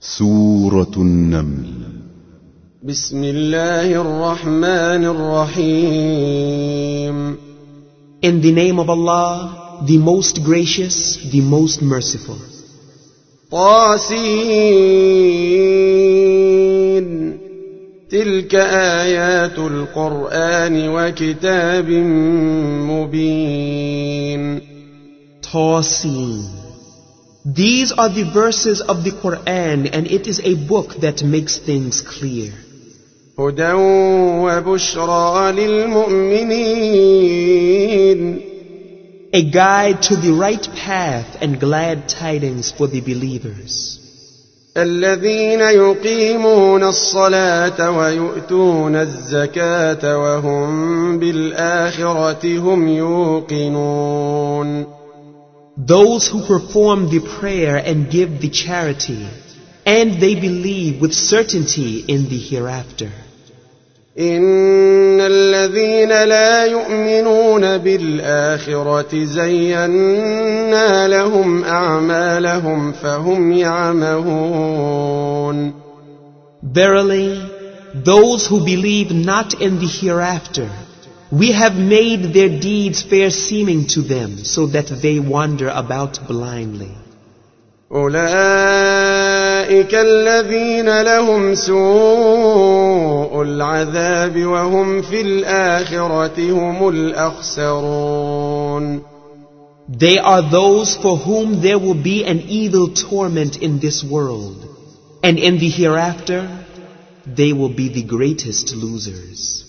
سورة النمل. بسم الله الرحمن الرحيم. In the name of Allah, the most gracious, the most merciful. طاسين تلك آيات القرآن وكتاب مبين. Tasin. These are the verses of the Quran, and it is a book that makes things clear. هدى وبشرى للمؤمنين. A guide to the right path and glad tidings for the believers. الذين يقيمون الصلاة ويؤتون الزكاة وهم بالآخرة هم يوقنون. Those who perform the prayer and give the charity, and they believe with certainty in the hereafter. إن الذين لا يؤمنون بالآخرة زينا لهم أعمالهم فهم يعمهون. Verily, those who believe not in the hereafter, we have made their deeds fair seeming to them, so that they wander about blindly. أولئك الذين لهم سوء العذاب وهم في الآخرة هم الأخسرون. They are those for whom there will be an evil torment in this world, and in the hereafter they will be the greatest losers.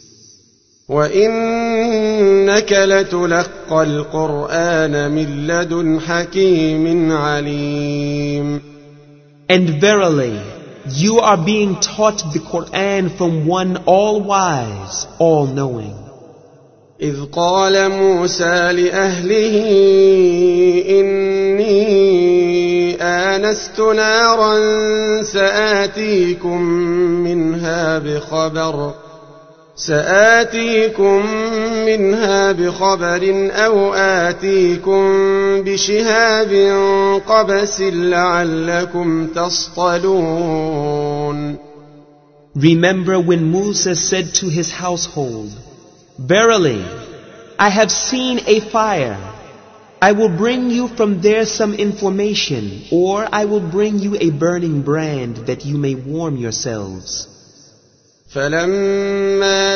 وَإِنَّكَ لَتُلَقَّى الْقُرْآنَ مِنْ لَدُنْ حَكِيمٍ عَلِيمٍ. And verily, you are being taught the Quran from one all-wise, all-knowing. إِذْ قَالَ مُوسَى لِأَهْلِهِ إِنِّي آنَسْتُ نَارًا سَآتِيكُم منها بخبر أو آتيكم بشهاب قبس لعلكم تصطلون. Remember when Musa said to his household, Verily, I have seen a fire. I will bring you from there some information, or I will bring you a burning brand that you may warm yourselves. فلما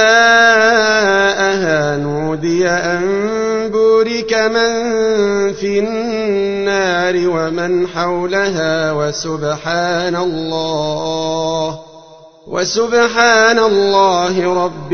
جاءها نودي أن بورك من في النار ومن حولها وسبحان الله رب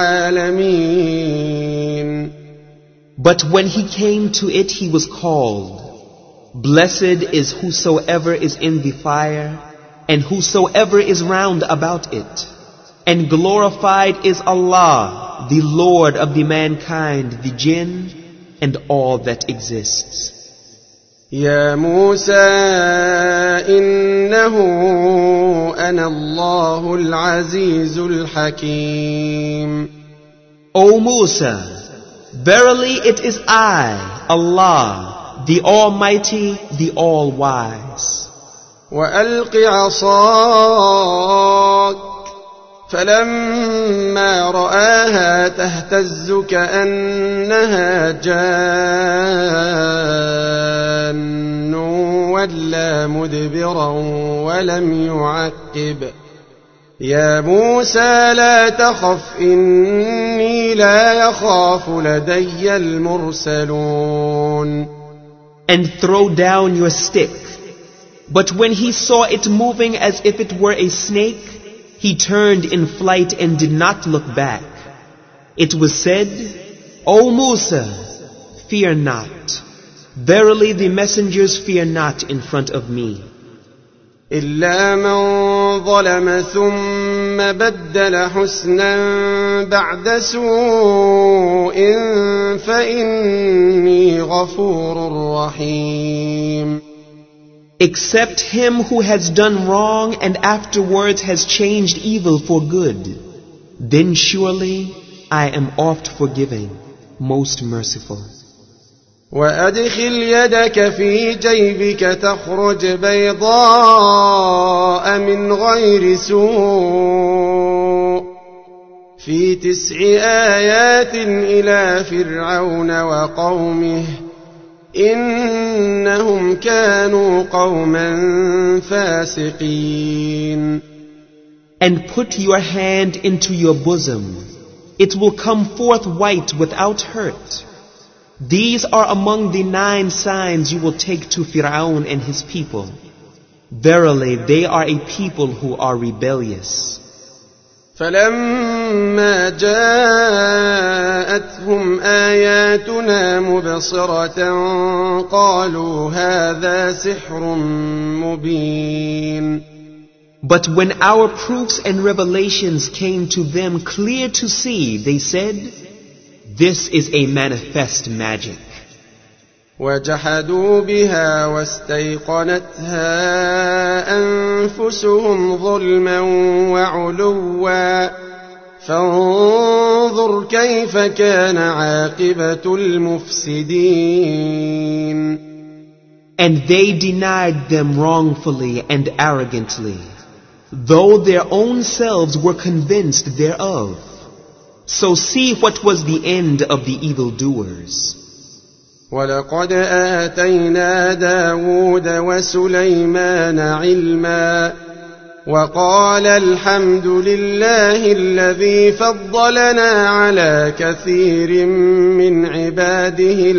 العالمين. But when he came to it, he was called, Blessed is whosoever is in the fire, and whosoever is round about it. And glorified is Allah, the Lord of the mankind, the jinn, and all that exists. يا موسى إنه أنا الله العزيز الحكيم. O Musa, verily it is I, Allah, the Almighty, the All-Wise. وألق عصاك فلما رآها تهتز كأنها جان ولا مدبرا ولم يعقب. يا موسى لا تخف إني لا يخاف لدي المرسلون. And throw down your stick. But when he saw it moving as if it were a snake, he turned in flight and did not look back. It was said, O Musa, fear not. Verily the messengers fear not in front of me. إلا من ظلم ثم بدل حسنا بعد سوء فإني غفور رحيم. Except him who has done wrong and afterwards has changed evil for good. Then surely I am oft forgiving, most merciful. وأدخل يدك في جيبك تخرج بيضاء من غير سوء في 9 آيات إلى فرعون وقومه إنهم كانوا قوما فاسقين. And put your hand into your bosom. It will come forth white without hurt. These are among the 9 signs you will take to Fir'aun and his people. Verily, they are a people who are rebellious. فلما جاءتهم آياتنا مبصرة قالوا هذا سحر مبين. But when our proofs and revelations came to them clear to see, they said, this is a manifest magic. وجحدوا بها واستيقنتها أنفسهم ظلما وعلوا فانظر كيف كان عاقبة المفسدين. And they denied them wrongfully and arrogantly, though their own selves were convinced thereof. So see what was the end of the evildoers. وَلَقَدْ آتَيْنَا دَاوُودَ وَسُلَيْمَانَ عِلْمًا وَقَالَ الْحَمْدُ لِلَّهِ الَّذِي فَضَّلَنَا عَلَى كَثِيرٍ مِّنْ عِبَادِهِ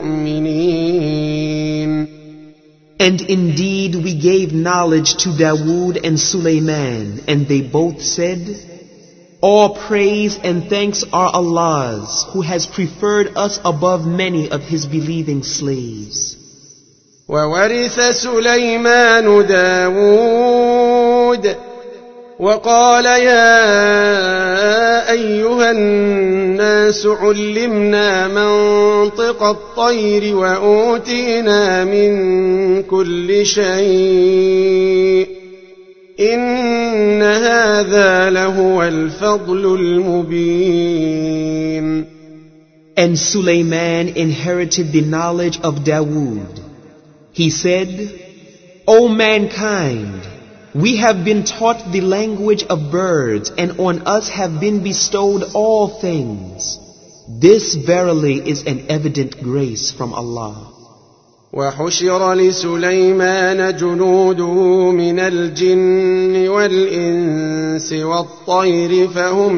الْمُؤْمِنِينَ. And indeed we gave knowledge to Dawood and Sulaiman, and they both said, all praise and thanks are Allah's, who has preferred us above many of His believing slaves. وَوَرِثَ سُلَيْمَانُ دَاوُودَ وَقَالَ يَا أَيُّهَا النَّاسُ عُلِّمْنَا مَنطِقَ الطَّيْرِ وَأُوتِينَا مِنْ كُلِّ شَيْءٍ إِنَّ هَذَا لَهُوَ الْفَضْلُ الْمُبِينُ. And Sulaiman inherited the knowledge of Dawood. He said, O mankind, we have been taught the language of birds, and on us have been bestowed all things. This verily is an evident grace from Allah. وحشر لسليمان جنوده من الجن والإنس والطير فهم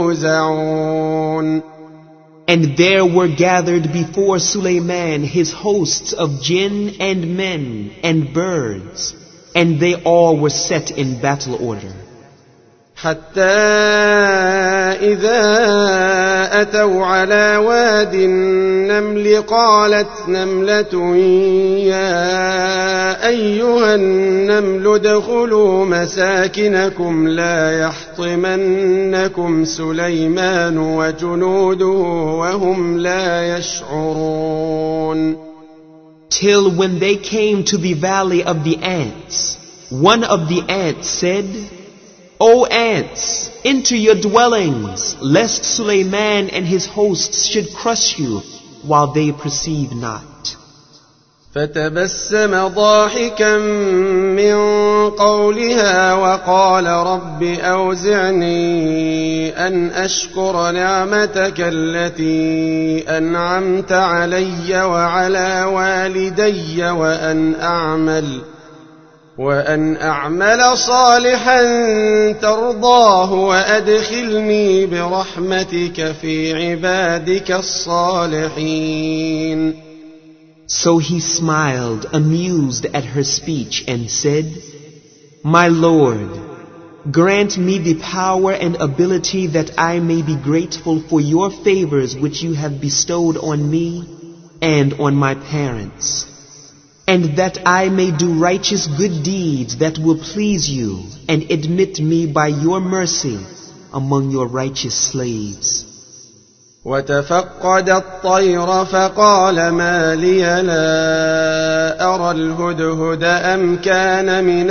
يوزعون. And there were gathered before Sulaiman his hosts of jinn and men and birds, and they all were set in battle order. حتى إذا أتوا على واد النمل قالت نملة يا أيها النمل ادخلوا مساكنكم لا يحطمنكم سليمان وجنوده وهم لا يشعرون. Till when they came to the valley of the ants, one of the ants said, O ants, enter your dwellings, lest Sulaiman and his hosts should crush you while they perceive not. فتبسم ضاحكا من قولها وقال رب أوزعني أن أشكر نعمتك التي أنعمت علي وعلى والدي وأن أعمل صالحا ترضاه وأدخلني برحمتك في عبادك الصالحين. So he smiled, amused at her speech, and said, My Lord, grant me the power and ability that I may be grateful for your favors which you have bestowed on me and on my parents, and that I may do righteous good deeds that will please you, and admit me by your mercy among your righteous slaves. وتفقد الطير فقال ما لي لا أرى الهدهد أم كان من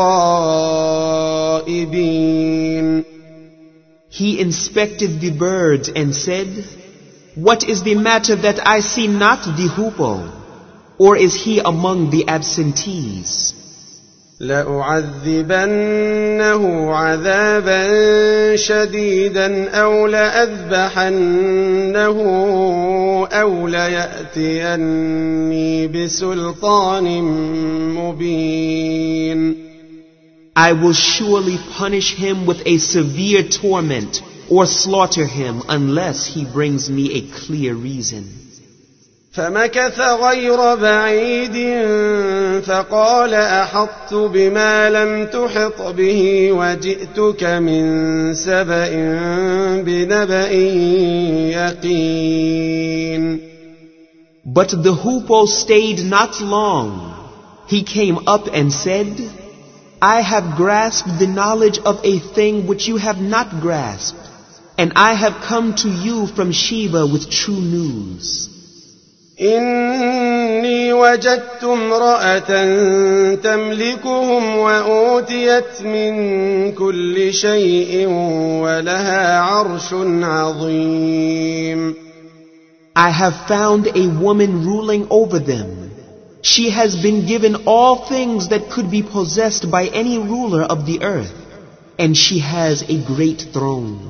الغائبين. He inspected the birds and said, What is the matter that I see not the hoopoe? Or is he among the absentees? لأعذبنه عذابا شديدا أو لأذبحنه أو ليأتيني بسلطان مبين. I will surely punish him with a severe torment or slaughter him unless he brings me a clear reason. فمكث غير بعيد فقال أحطت بما لم تحط به وجئتك من سبأ بنبأ يقين. But the hoopoe stayed not long. He came up and said, I have grasped the knowledge of a thing which you have not grasped, and I have come to you from Sheba with true news. إني وجدت امرأة تملكهم وأوتيت من كل شيء ولها عرش عظيم. I have found a woman ruling over them. She has been given all things that could be possessed by any ruler of the earth, and she has a great throne.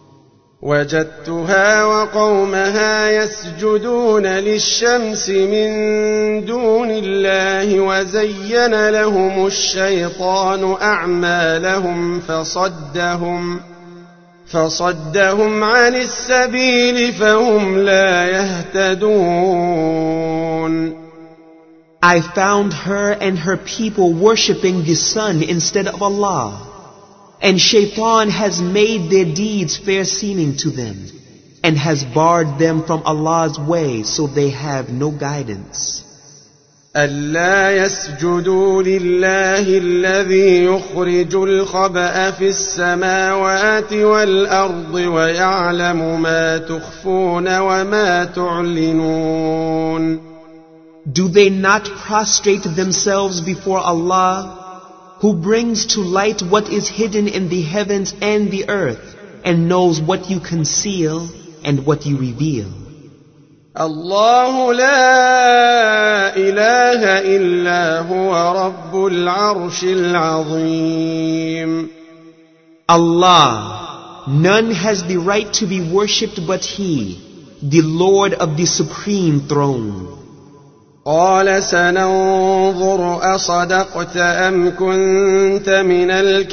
وجدتها وقومها يسجدون للشمس من دون الله وزين لهم الشيطان أعمالهم فصدهم عن السبيل فهم لا يهتدون. I found her and her people worshipping the sun instead of Allah, and Shaitan has made their deeds fair seeming to them, and has barred them from Allah's way, so they have no guidance. ألا يسجدوا لله الذي يخرج الخبأ في السماوات والأرض ويعلم ما تخفون وما تعلنون. Do they not prostrate themselves before Allah, who brings to light what is hidden in the heavens and the earth, and knows what you conceal and what you reveal? الله لا إله إلا هو رب العرش العظيم. Allah, none has the right to be worshipped but He, the Lord of the Supreme Throne. قال سننظر أصدقت أم كنت من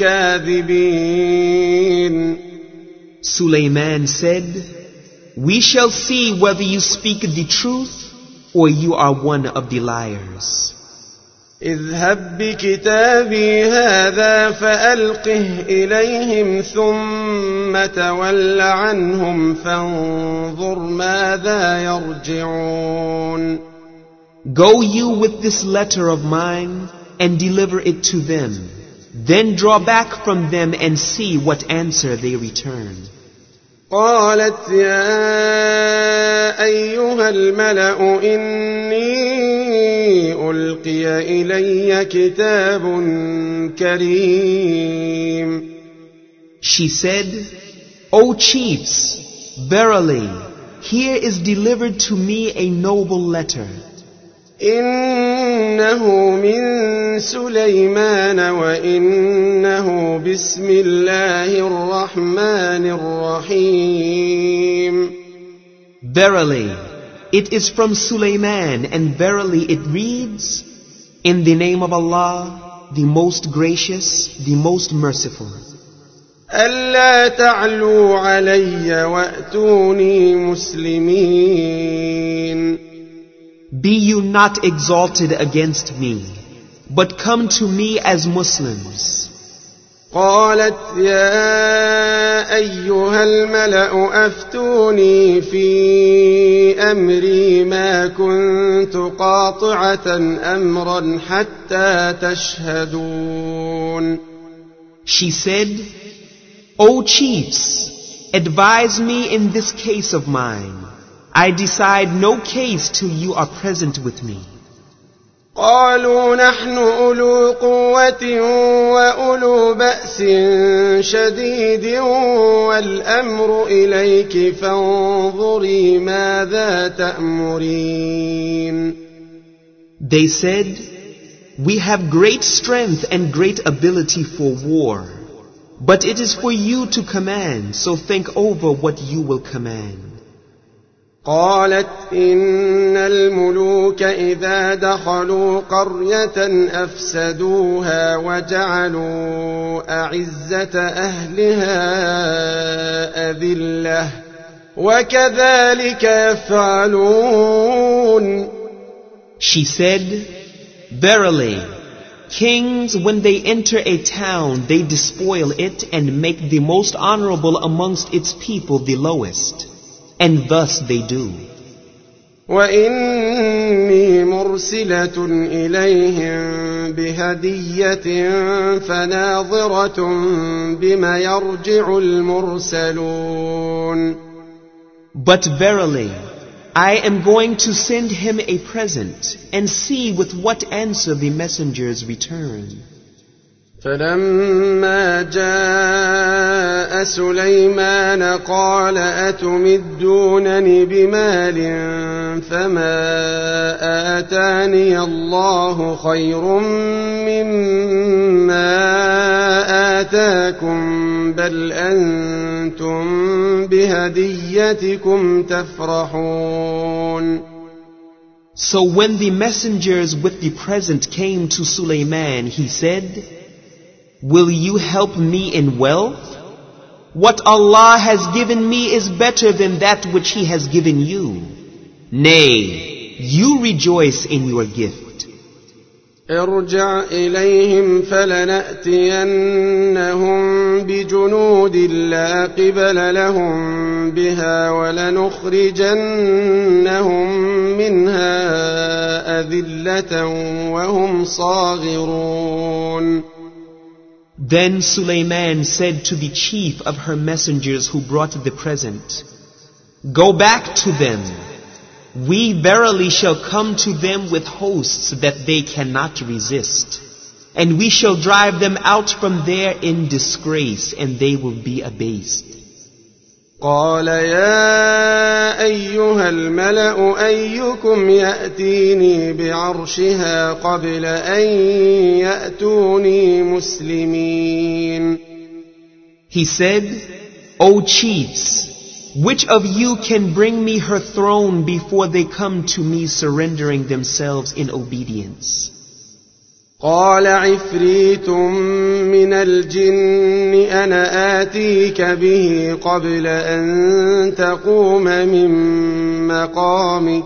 الكاذبين. Suleiman said, We shall see whether you speak the truth or you are one of the liars. اذهب بكتابي هذا فألقه إليهم ثم تول عنهم فانظر ماذا يرجعون. Go you with this letter of mine and deliver it to them. Then draw back from them and see what answer they return. قالت يا أيها الملأ إني ألقي إلي كتاب كريم. She said, O chiefs, verily, here is delivered to me a noble letter. إنه من سليمان وإنه بسم الله الرحمن الرحيم. Verily, it is from Sulaiman, and verily it reads, In the name of Allah, the most gracious, the most merciful. ألا تعلوا علي وأتوني مسلمين. Be you not exalted against me, but come to me as Muslims. قالت يا أيها الملأ أفتوني في أمري ما كنت قاطعة أمرا حتى تشهدون. She said, O chiefs, advise me in this case of mine. I decide no case till you are present with me. قالوا نحن أولو قوة وأولو بأس شديد والأمر إليك فانظري ماذا تأمرين. They said, We have great strength and great ability for war. But it is for you to command, so think over what you will command. قالت إن الملوك إذا دخلوا قرية أفسدوها وجعلوا أعزة أهلها أذلة وكذلك يفعلون. She said, Verily, kings, when they enter a town, they despoil it and make the most honorable amongst its people the lowest. And thus they do. وإني مرسلة إليهم بهدية فناظرة بما يرجع المرسلون. But verily, I am going to send him a present and see with what answer the messengers return. فلما جاء سليمان قال أتمدونني بمال فما آتاني الله خير مما آتاكم بل أنتم بهديتكم تفرحون. So when the messengers with the present came to Sulaiman, he said, Will you help me in wealth? What Allah has given me is better than that which He has given you. Nay, you rejoice in your gift. ارجع إليهم فلنأتينهم بجنود لا قبل لهم بها ولنخرجنهم منها أذلة وهم صاغرون. Then Sulaiman said to the chief of her messengers who brought the present, Go back to them. We verily shall come to them with hosts that they cannot resist. And we shall drive them out from there in disgrace, and they will be abased. قال يا أيها الملأ أيكم يأتيني بعرشها قبل أن يأتوني مسلمين. He said, O chiefs, which of you can bring me her throne before they come to me surrendering themselves in obedience? قال عفريت من الجن أنا آتيك به قبل أن تقوم من مقامك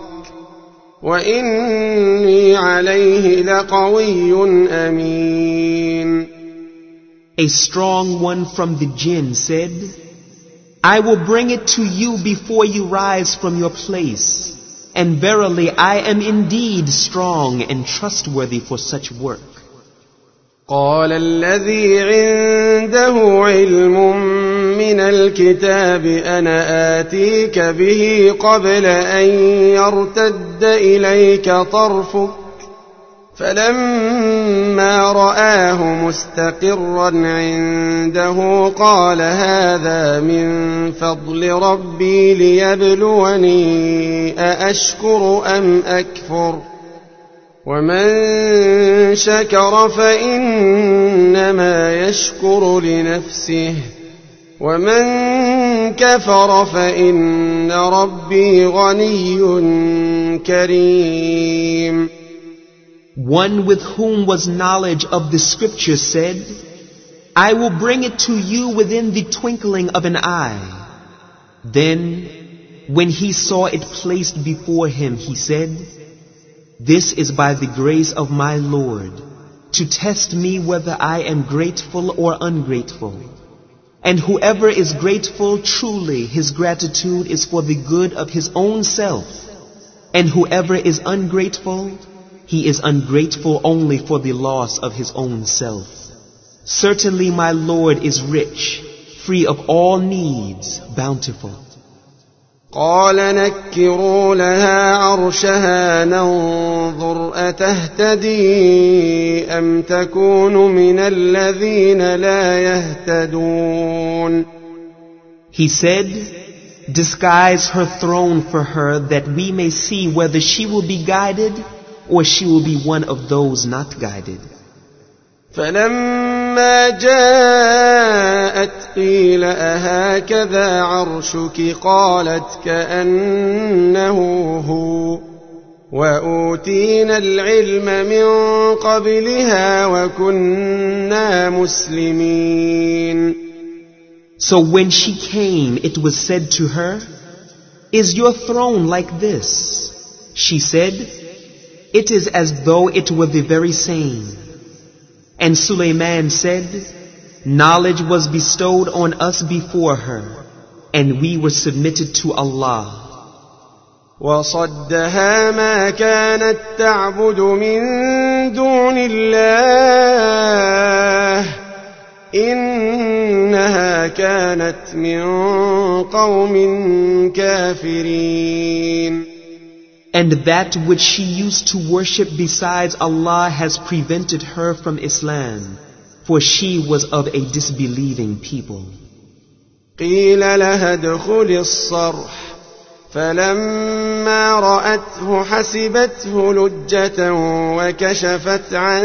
وإني عليه لقوي أمين. A strong one from the jinn said, I will bring it to you before you rise from your place. And verily I am indeed strong and trustworthy for such work. قال الذي عنده علم من الكتاب أنا آتيك به قبل أن يرتد إليك طرفك فلما رآه مستقرا عنده قال هذا من فضل ربي ليبلوني أأشكر أم أكفر ومن شكر فإنما يشكر لنفسه ومن كفر فإن ربي غني كريم. One with whom was knowledge of the scripture said, I will bring it to you within the twinkling of an eye. Then, when he saw it placed before him, he said, This is by the grace of my Lord, to test me whether I am grateful or ungrateful. And whoever is grateful, truly his gratitude is for the good of his own self. And whoever is ungrateful, he is ungrateful only for the loss of his own self. Certainly my Lord is rich, free of all needs, bountiful. قال نكروا لها عرشها ننظر أتهتدي أم تكون من الذين لا يهتدون. He said, Disguise her throne for her that we may see whether she will be guided or she will be one of those not guided. فلما جاءت قيل أهكذا عرشك قالت كأنه هو وأوتينا العلم من قبلها وكنا مسلمين. So when she came, it was said to her, "Is your throne like this?" She said, "It is as though it were the very same." And Sulayman said, "Knowledge was bestowed on us before her, and we were submitted to Allah." وصدها ما كانت تعبد من دون الله إنها كانت من قوم كافرين. And that which she used to worship besides Allah has prevented her from Islam, for she was of a disbelieving people. قيل لها ادخلي الصرح فلما رأته حسبته لجة وكشفت عن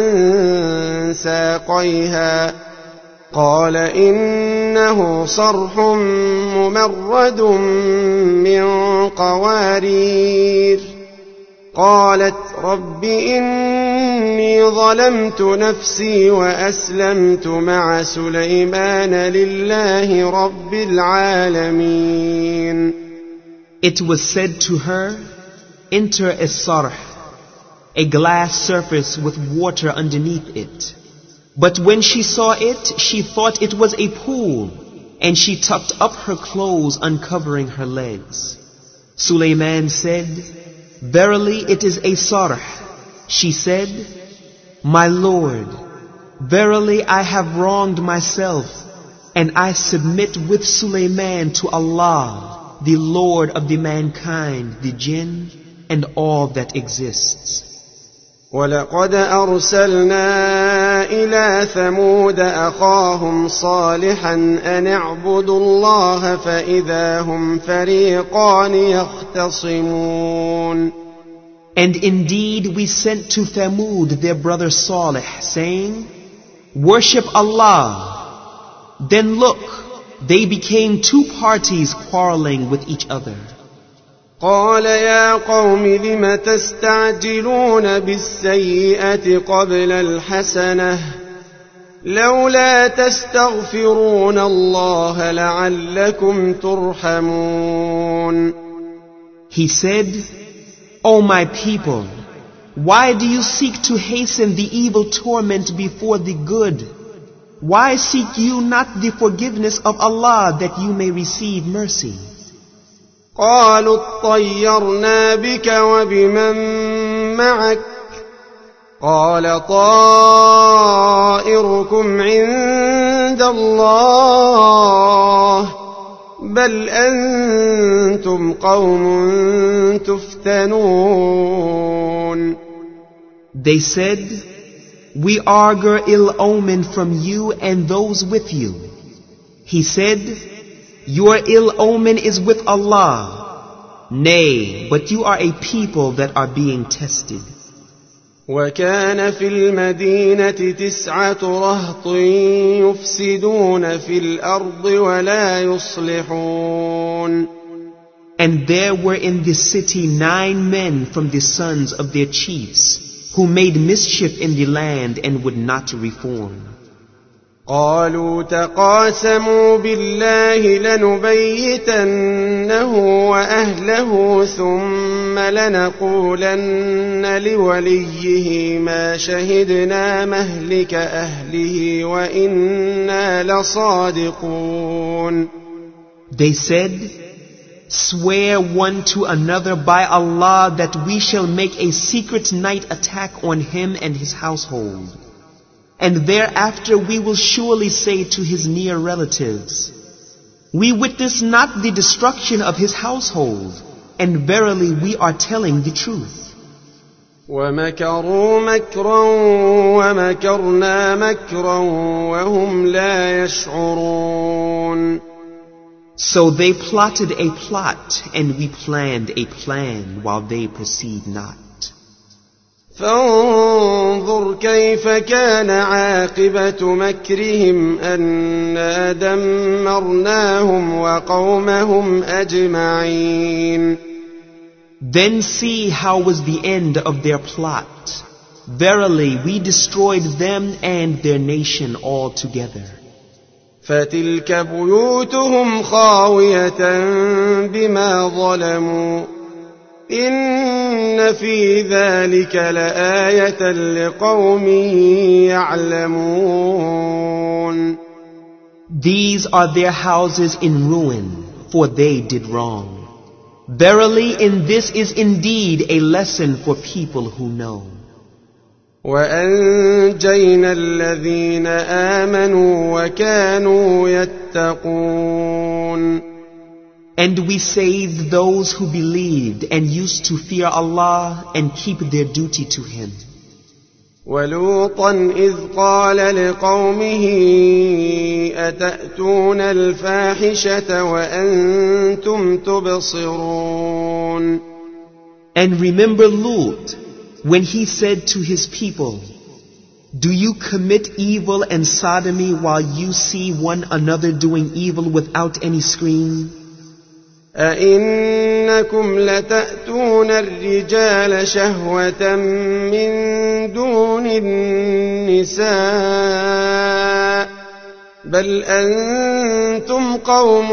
ساقيها قال إنه صرح ممرد من قوارير. قالت رب إني ظلمت نفسي وأسلمت مع سليمان لله رب العالمين. It was said to her, "Enter a sarh, a glass surface with water underneath it." But when she saw it, she thought it was a pool, and she tucked up her clothes, uncovering her legs. Sulayman said, "Verily it is a sarh." She said, "My Lord, verily I have wronged myself, and I submit with Sulayman to Allah, the Lord of the mankind, the jinn, and all that exists." ولقد أرسلنا إلى ثمود أخاهم صالحا أن اعبدوا الله فإذا هم فريقان يختصمون. And indeed we sent to Thamud their brother Salih, saying, "Worship Allah." Then look, they became two parties quarreling with each other. قال يا قوم لم تستعجلون بالسيئة قبل الحسنة لولا تستغفرون الله لعلكم ترحمون. He said, "O my people, why do you seek to hasten the evil torment before the good? Why seek you not the forgiveness of Allah that you may receive mercy?" قالوا اطيرنا بك وبمن معك قال طائركم عند الله بل أنتم قوم تفتنون. They said, "We augur ill omen from you and those with you." He said, "Your ill omen is with Allah. Nay, but you are a people that are being tested." وكان في المدينة 9 رهط يفسدون في الأرض ولا يصلحون. And there were in this city 9 men from the sons of their chiefs, who made mischief in the land and would not reform. قالوا تقاسموا بالله لنبيتنه وأهله ثم لنقولن لوليه ما شهدنا مهلك أهله وإنا لصادقون. They said, "Swear one to another by Allah that we shall make a secret night attack on him and his household. And thereafter we will surely say to his near relatives, we witness not the destruction of his household, and verily we are telling the truth." ومكروا مكرا ومكرنا مكرا وهم لا يشعرون. So they plotted a plot, and we planned a plan while they perceived not. فانظر كيف كان عاقبة مكرهم أنا دمرناهم وقومهم أجمعين. Then see how was the end of their plot. Verily, we destroyed them and their nation altogether. فتلك بيوتهم خاوية بما ظلموا إن في ذلك لآية لقوم يعلمون. These are their houses in ruin, for they did wrong. Verily, in this is indeed a lesson for people who know. وأنجينا الذين آمنوا وكانوا يتقون. And we saved those who believed and used to fear Allah and keep their duty to Him. ولوطا إذ قال لقومه أتأتون الفاحشة وأنتم تبصرون. And remember Lut, when he said to his people, do you commit evil and sodomy while you see one another doing evil without any screen? أئنكم لتأتون الرجال شهوة من دون النساء بل أنتم قوم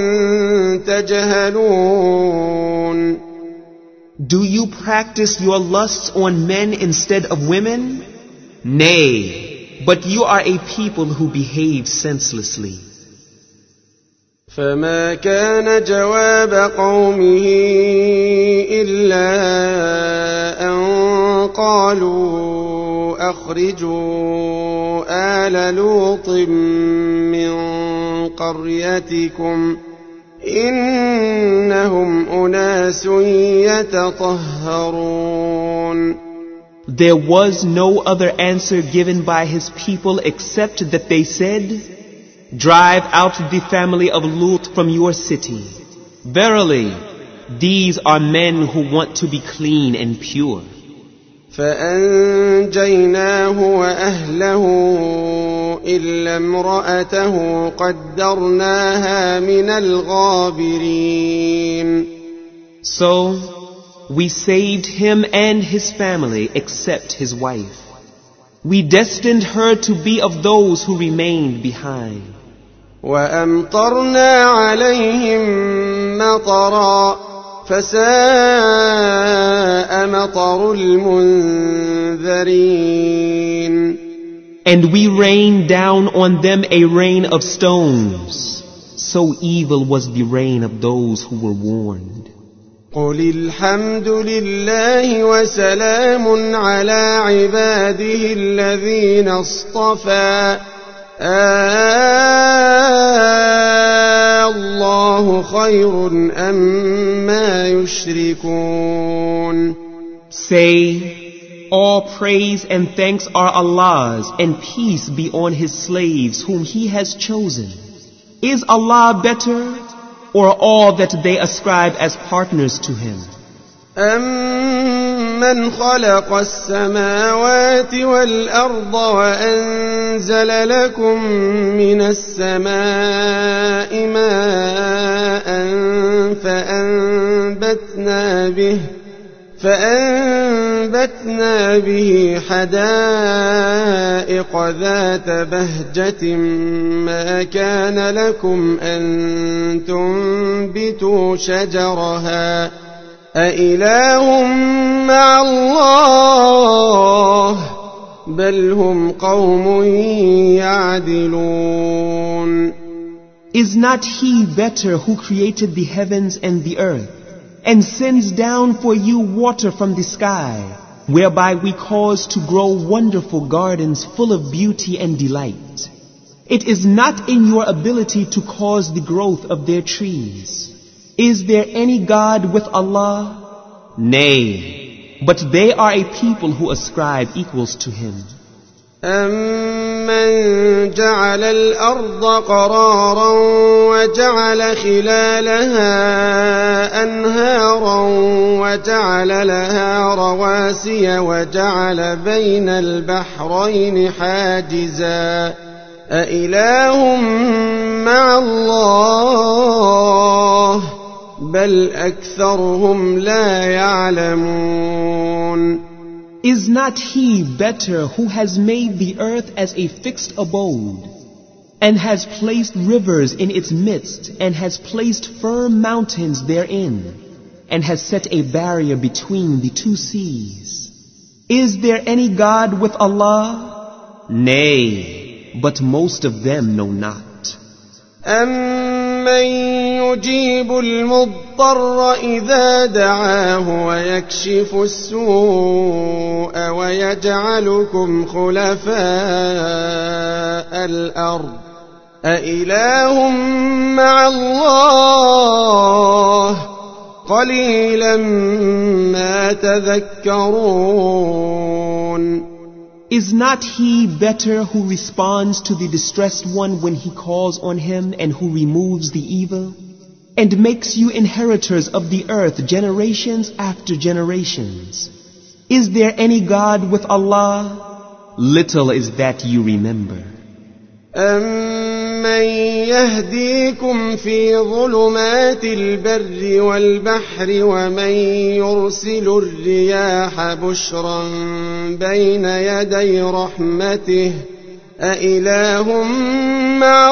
تجهلون. Do you practice your lusts on men instead of women? Nay, but you are a people who behave senselessly. فما كان جواب قومه إلا أن قالوا أخرجوا آل لوط من قريتكم إنهم أناس يتطهرون. There was no other answer given by his people except that they said, drive out the family of Lut from your city. Verily, these are men who want to be clean and pure. فأنجيناه وأهله إلا امرأته قدرناها من الغابرين. So, we saved him and his family except his wife. We destined her to be of those who remained behind. وأمطرنا عليهم مطرا فساء مطر المنذرين. And we rained down on them a rain of stones. So evil was the rain of those who were warned. قل الحمد لله وسلام على عباده الذين اصطفى الله خير أما يشركون. Say, all praise and thanks are Allah's, and peace be on His slaves whom He has chosen. Is Allah better, or all that they ascribe as partners to Him? أَمَّنْ خَلَقَ السَّمَاوَاتِ وَالْأَرْضَ وَأَنزَلَ لَكُم مِّنَ السَّمَاءِ مَاءً فأنبتنا به حدائق ذات بهجة ما كان لكم أن تنبتوا شجرها أإله مع الله بل هم قوم يعدلون. Is not He better who created the heavens and the earth, and sends down for you water from the sky, whereby we cause to grow wonderful gardens full of beauty and delight? It is not in your ability to cause the growth of their trees. Is there any God with Allah? Nay, but they are a people who ascribe equals to Him. أَمَّن جَعَلَ الْأَرْضَ قَرَارًا وَجَعَلَ خِلَالَهَا أَنْهَارًا وَجَعَلَ لَهَا رَوَاسِيَ وَجَعَلَ بَيْنَ الْبَحْرَيْنِ حَاجِزًا أَإِلَٰهٌ مَّعَ اللَّهِ بَلْ أَكْثَرُهُمْ لَا يَعْلَمُونَ. Is not he better who has made the earth as a fixed abode, and has placed rivers in its midst, and has placed firm mountains therein, and has set a barrier between the two seas? Is there any God with Allah? Nay, but most of them know not. أَمَّن يُجِيبُ الْمُضْطَرَّ إِذَا دَعَاهُ وَيَكْشِفُ السُّوءَ وَيَجْعَلُكُمْ خُلَفَاءَ الْأَرْضِ أَإِلَٰهٌ مَّعَ اللَّهِ قَلِيلًا مَّا تَذَكَّرُونَ. Is not he better who responds to the distressed one when he calls on him, and who removes the evil, and makes you inheritors of the earth generations after generations? Is there any God with Allah? Little is that you remember. أَمَّن يَهْدِيكُمْ فِي ظُلُمَاتِ الْبَرِّ وَالْبَحْرِ وَمَن يُرْسِلُ الرِّيَاحَ بُشْرًا بَيْنَ يَدَيْ رَحْمَتِهِ أَإِلَٰهٌ مَّعَ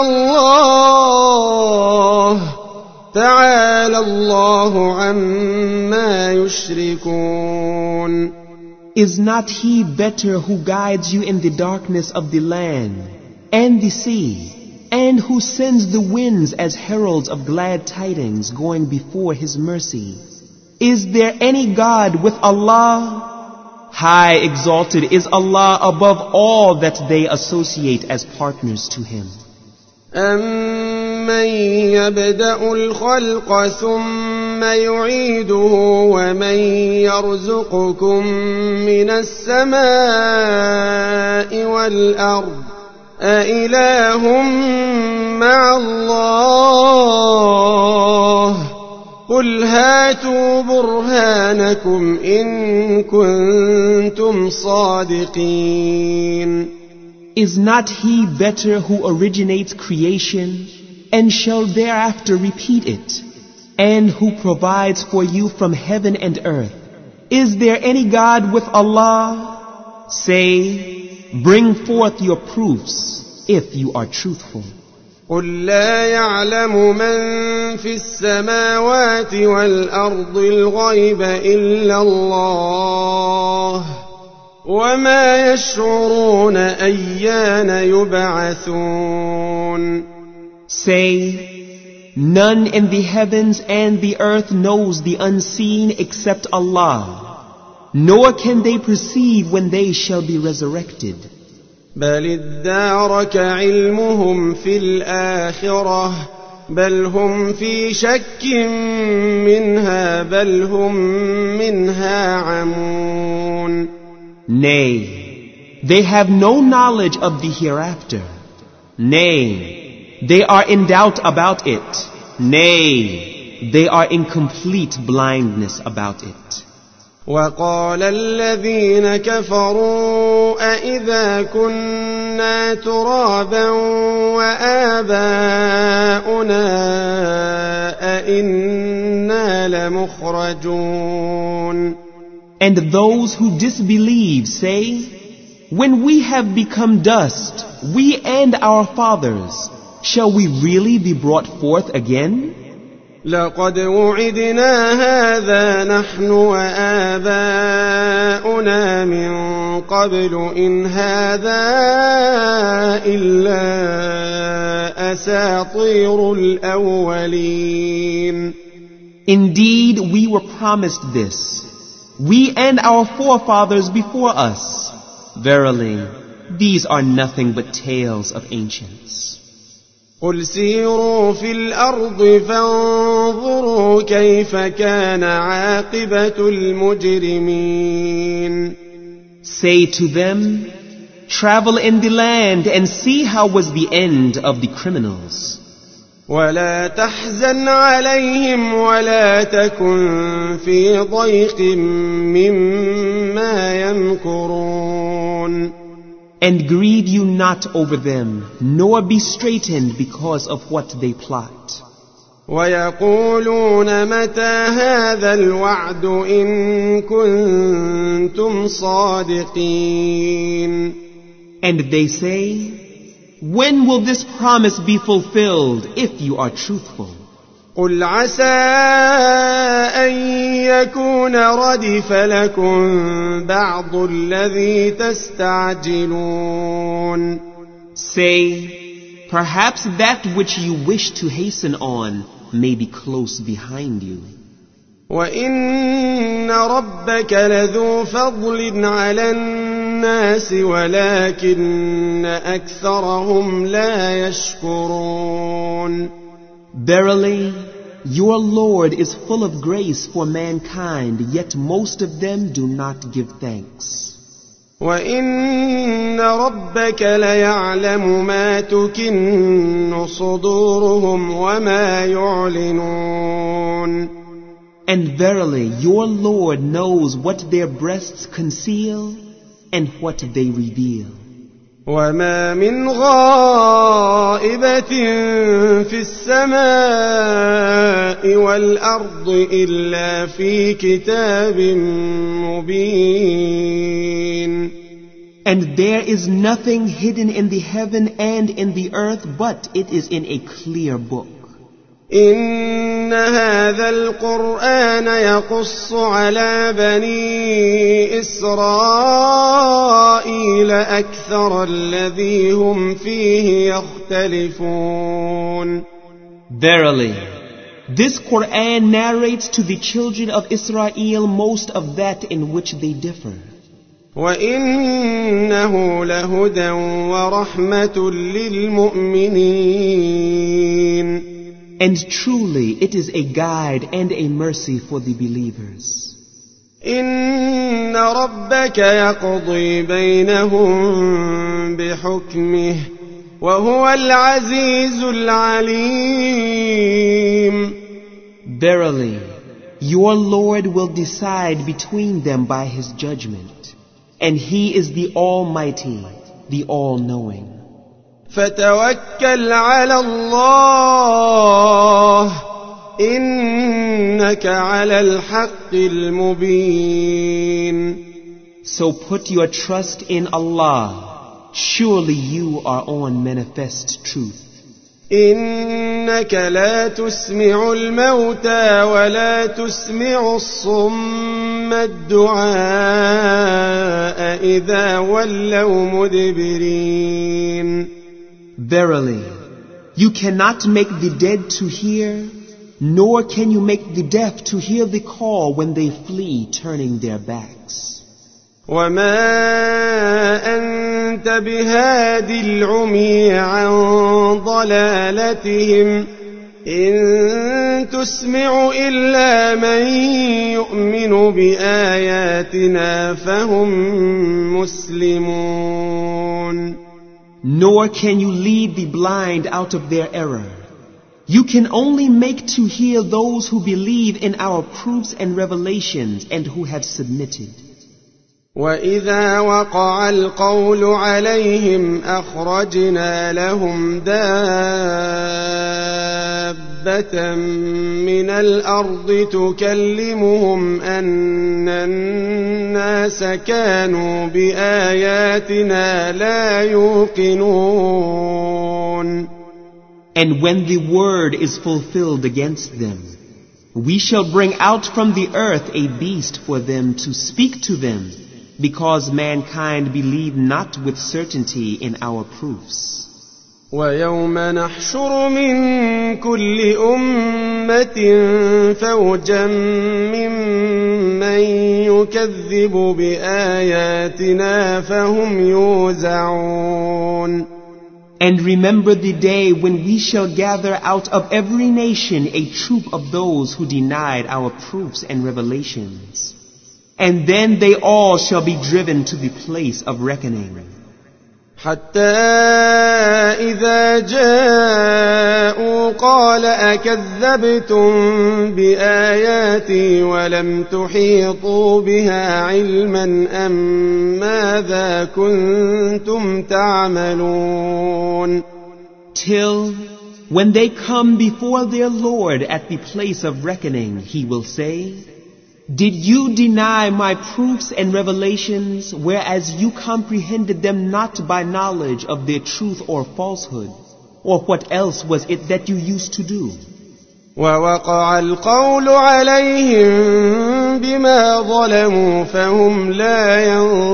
اللَّهِ تَعَالَى اللَّهُ عَمَّا يُشْرِكُونَ. Is not he better who guides you in the darkness of the land and the sea, and who sends the winds as heralds of glad tidings going before his mercy? Is there any God with Allah? High exalted is Allah above all that they associate as partners to him. أَمَّن يَبْدَأُ الْخَلْقَ ثُمَّ يُعِيدُهُ وَمَن يَرْزُقُكُم مِّنَ السَّمَاءِ وَالْأَرْضِ أَإِلَٰهٌ مَّعَ اللَّهِ قُلْ هَاتُوا بُرْهَانَكُمْ إِن كُنتُمْ صَادِقِينَ. Is not he better who originates creation and shall thereafter repeat it, and who provides for you from heaven and earth? Is there any God with Allah? Say, bring forth your proofs if you are truthful. قُل لَّا يَعْلَمُ مَن فِي السَّمَاوَاتِ وَالْأَرْضِ الْغَيْبَ إِلَّا اللَّهُ وَمَا يَشْعُرُونَ أَيَّانَ يُبْعَثُونَ. Say, none in the heavens and the earth knows the unseen except Allah, nor can they perceive when they shall be resurrected. بَلِ ادَّارَكَ عِلْمُهُمْ فِي الْآخِرَةِ بَلْ هُمْ فِي شَكٍّ مِّنْهَا بَلْ هُمْ مِنْهَا عَمُونَ. Nay, they have no knowledge of the hereafter. Nay, they are in doubt about it. Nay, they are in complete blindness about it. وَقَالَ الَّذِينَ كَفَرُوا أَإِذَا كُنَّا تُرَابًا وَآبَاؤُنَا أَإِنَّا لَمُخْرَجُونَ. And those who disbelieve say, when we have become dust, we and our fathers, shall we really be brought forth again? لَقَدْ وُعِدْنَا هَٰذَا نَحْنُ وَآبَاؤُنَا مِن قَبْلُ إِنْ هَٰذَا إِلَّا أَسَاطِيرُ الْأَوَّلِينَ. Indeed, we were promised this, we and our forefathers before us. Verily, these are nothing but tales of ancients. قُلْ سِيرُوا فِي الْأَرْضِ فَانظُرُوا كَيْفَ كَانَ عَاقِبَةُ الْمُجْرِمِينَ. Say to them, travel in the land and see how was the end of the criminals. ولا تحزن عليهم ولا تكن في ضيق مما يمكرون. And grieve you not over them, nor be straitened because of what they plot. ويقولون متى هذا الوعد إن كنتم صادقين. And they say, when will this promise be fulfilled if you are truthful? قل عسى أن يكون ردف لكم بعض الذي تستعجلون. Say, perhaps that which you wish to hasten on may be close behind you. وإن ربك لذو فضل على الناس ولكن أكثرهم لا يشكرون. Verily, your Lord is full of grace for mankind, yet most of them do not give thanks. وإن ربك ليعلم ما تكن صدورهم وما يعلنون. And verily, your Lord knows what their breasts conceal and what they reveal. وما من غائبة في السماء والأرض إلا في كتاب مبين. And there is nothing hidden in the heaven and in the earth, but it is in a clear book. إن هذا القرآن يقص على بني إسرائيل أكثر الذي هم فيه يختلفون. Verily, this Quran narrates to the children of Israel most of that in which they differ. وإنه لهدى ورحمة للمؤمنين. And truly, it is a guide and a mercy for the believers. إن ربك يقضي بينهم بحكمه وهو العزيز العليم. Verily, your Lord will decide between them by his judgment, and he is the Almighty, the All-Knowing. فتوكل على الله إنك على الحق المبين. So put your trust in Allah. Surely you are on manifest truth. إنك لا تسمع الموتى ولا تسمع الصم الدعاء إذا ولوا مدبرين. Verily, you cannot make the dead to hear, nor can you make the deaf to hear the call when they flee, turning their backs. وما أنت بهاد العمي عن ضلالتهم إن تسمع إلا من يؤمن بآياتنا فهم مسلمون. Nor can you lead the blind out of their error. You can only make to hear those who believe in our proofs and revelations and who have submitted. وإذا وقع القول عليهم أخرجنا لهم دابة من الأرض تكلمهم أن الناس كانوا بآياتنا لا يوقنون. And when the word is fulfilled against them, we shall bring out from the earth a beast for them to speak to them, because mankind believe not with certainty in our proofs. ويوم نحشر من كل أمة فوجا ممن يكذب بآياتنا فهم يوزعون. And remember the day when we shall gather out of every nation a troop of those who denied our proofs and revelations. And then they all shall be driven to the place of reckoning. حتى إذا جاءوا قال أكذبتم بآياتي ولم تحيطوا بها علما أم ماذا كنتم تعملون. Till when they come before their Lord at the place of reckoning, he will say, did you deny my proofs and revelations, whereas you comprehended them not by knowledge of their truth or falsehood? Or what else was it that you used to do? ووقع القول عليهم بما ظلموا فهم لا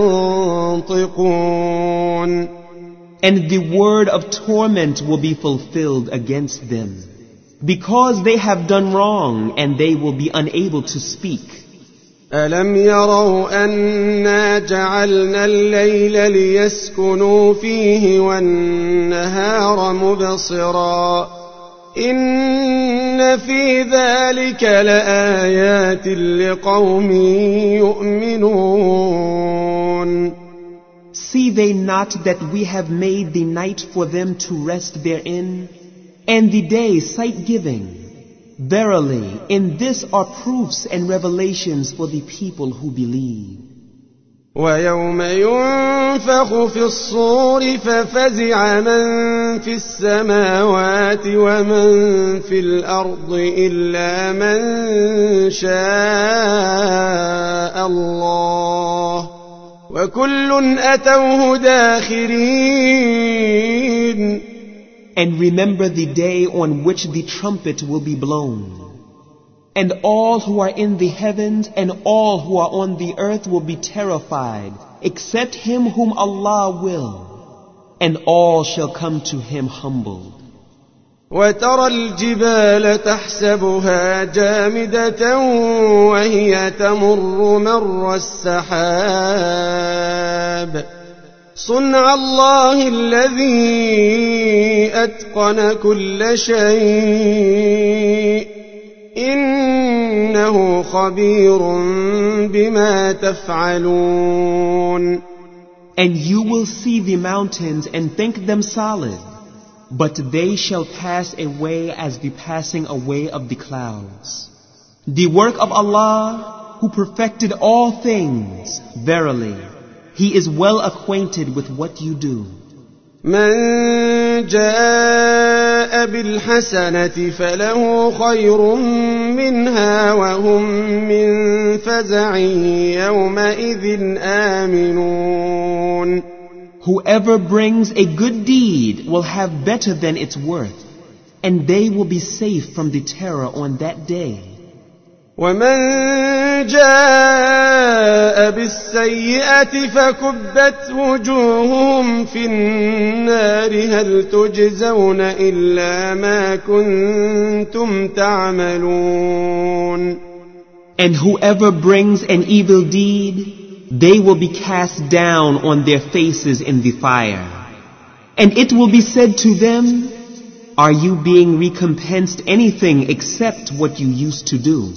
ينطقون. And the word of torment will be fulfilled against them, because they have done wrong and they will be unable to speak. ألم يروا أنا جعلنا الليل ليسكنوا فيه والنهار مبصرا إن في ذلك لآيات لقوم يؤمنون. See they not that we have made the night for them to rest therein, and the day sight-giving? Verily, in this are proofs and revelations for the people who believe. ويوم ينفخ في الصور ففزع من في السماوات ومن في الأرض إلا من شاء الله وكل أتوه داخرين. And remember the day on which the trumpet will be blown, and all who are in the heavens and all who are on the earth will be terrified, except him whom Allah will, and all shall come to him humbled. وترى الجبال تحسبها جامدة وهي تمر مر السحاب صنع الله الذي أتقن كل شيء إنه خبير بما تفعلون. And you will see the mountains and think them solid, but they shall pass away as the passing away of the clouds. The work of Allah, who perfected all things, verily, He is well acquainted with what you do. من جاء بالحسنة فله خير منها وهم من فزع يومئذ آمنون. Whoever brings a good deed will have better than its worth, and they will be safe from the terror on that day. ومن جاء بالسيئة فكبت وجوههم في النار هل تجزون إلا ما كنتم تعملون. And whoever brings an evil deed, they will be cast down on their faces in the fire. And it will be said to them, are you being recompensed anything except what you used to do?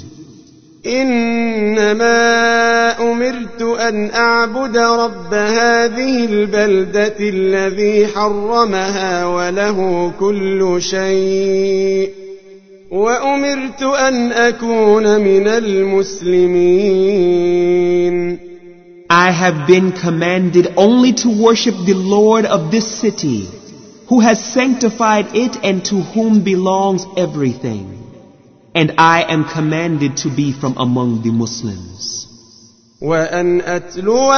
إنما أمرت أن أعبد رب هذه البلدة الذي حرمها وله كل شيء وأمرت أن أكون من المسلمين. I have been commanded only to worship the Lord of this city, who has sanctified it and to whom belongs everything. And I am commanded to be from among the Muslims. وأن أتلو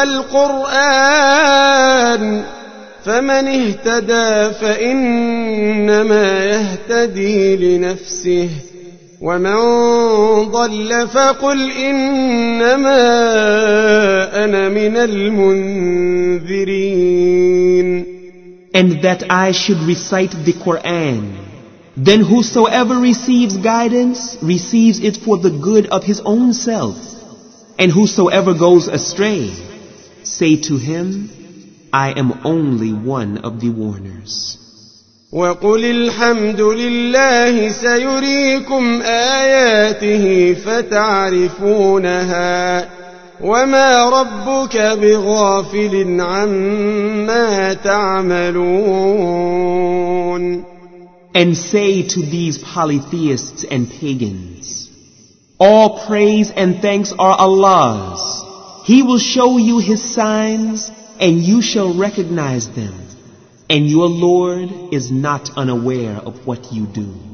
القرآن فمن اهتدى فإنما يهتدي لنفسه ومن ضل فقل إنما أنا من المنذرين. And that I should recite the Quran. Then whosoever receives guidance, receives it for the good of his own self. And whosoever goes astray, say to him, I am only one of the warners. وقل الحمد لله سيريكم آياته فتعرفونها وما ربك بغافل عما تعملون. And say to these polytheists and pagans, all praise and thanks are Allah's. He will show you His signs and you shall recognize them. And your Lord is not unaware of what you do.